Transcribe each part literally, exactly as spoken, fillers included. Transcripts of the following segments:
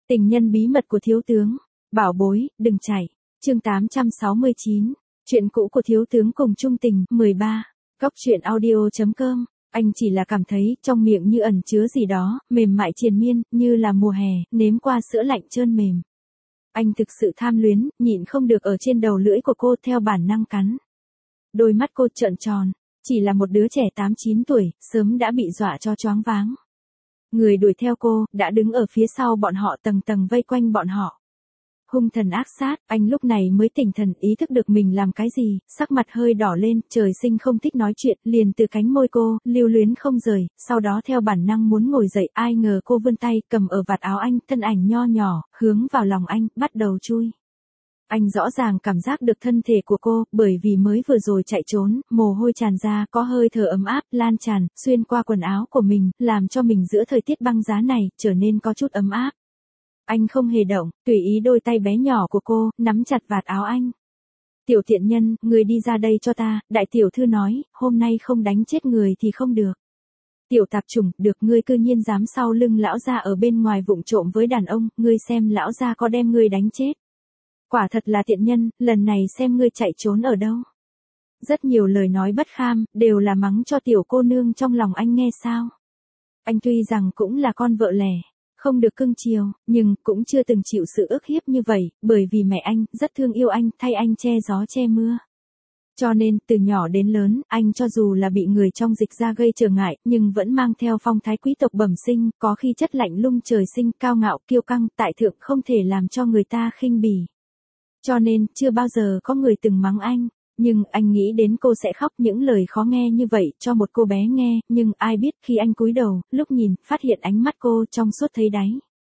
Tình nhân bí mật của thiếu tướng. Bảo bối, đừng chạy. Chương tám trăm sáu mươi chín. Chuyện cũ của thiếu tướng cùng chung tình. mười ba. Góc truyện audio chấm com. Anh chỉ là cảm thấy trong miệng như ẩn chứa gì đó, mềm mại triền miên, như là mùa hè, nếm qua sữa lạnh trơn mềm. Anh thực sự tham luyến, nhịn không được ở trên đầu lưỡi của cô theo bản năng cắn. Đôi mắt cô trợn tròn, chỉ là một đứa trẻ tám chín tuổi, sớm đã bị dọa cho choáng váng. Người đuổi theo cô, đã đứng ở phía sau bọn họ tầng tầng vây quanh bọn họ. Hung thần ác sát, anh lúc này mới tỉnh thần ý thức được mình làm cái gì, sắc mặt hơi đỏ lên, trời sinh không thích nói chuyện, liền từ cánh môi cô, lưu luyến không rời, sau đó theo bản năng muốn ngồi dậy, ai ngờ cô vươn tay, cầm ở vạt áo anh, thân ảnh nho nhỏ, hướng vào lòng anh, bắt đầu chui. Anh rõ ràng cảm giác được thân thể của cô, bởi vì mới vừa rồi chạy trốn, mồ hôi tràn ra, có hơi thở ấm áp, lan tràn, xuyên qua quần áo của mình, làm cho mình giữa thời tiết băng giá này, trở nên có chút ấm áp. Anh không hề động, tùy ý đôi tay bé nhỏ của cô, nắm chặt vạt áo anh. Tiểu thiện nhân, người đi ra đây cho ta, đại tiểu thư nói, hôm nay không đánh chết người thì không được. Tiểu tạp chủng, được ngươi cư nhiên dám sau lưng lão gia ở bên ngoài vụng trộm với đàn ông, ngươi xem lão gia có đem ngươi đánh chết. Quả thật là tiện nhân, lần này xem ngươi chạy trốn ở đâu. Rất nhiều lời nói bất kham, đều là mắng cho tiểu cô nương trong lòng anh nghe sao. Anh tuy rằng cũng là con vợ lẽ, không được cưng chiều, nhưng cũng chưa từng chịu sự ức hiếp như vậy, bởi vì mẹ anh rất thương yêu anh, thay anh che gió che mưa. Cho nên, từ nhỏ đến lớn, anh cho dù là bị người trong dịch ra gây trở ngại, nhưng vẫn mang theo phong thái quý tộc bẩm sinh, có khi chất lạnh lung trời sinh, cao ngạo, kiêu căng, tại thượng không thể làm cho người ta khinh bỉ. Cho nên, chưa bao giờ có người từng mắng anh, nhưng anh nghĩ đến cô sẽ khóc những lời khó nghe như vậy cho một cô bé nghe, nhưng ai biết khi anh cúi đầu, lúc nhìn, phát hiện ánh mắt cô trong suốt thấy đáy.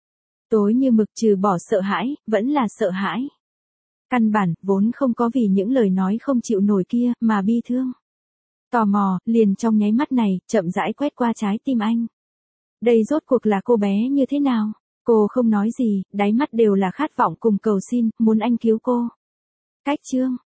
Tối như mực trừ bỏ sợ hãi, vẫn là sợ hãi. Căn bản, vốn không có vì những lời nói không chịu nổi kia, mà bi thương. Tò mò, liền trong nháy mắt này, chậm rãi quét qua trái tim anh. Đây rốt cuộc là cô bé như thế nào? Cô không nói gì, đáy mắt đều là khát vọng cùng cầu xin, muốn anh cứu cô. Cách chương.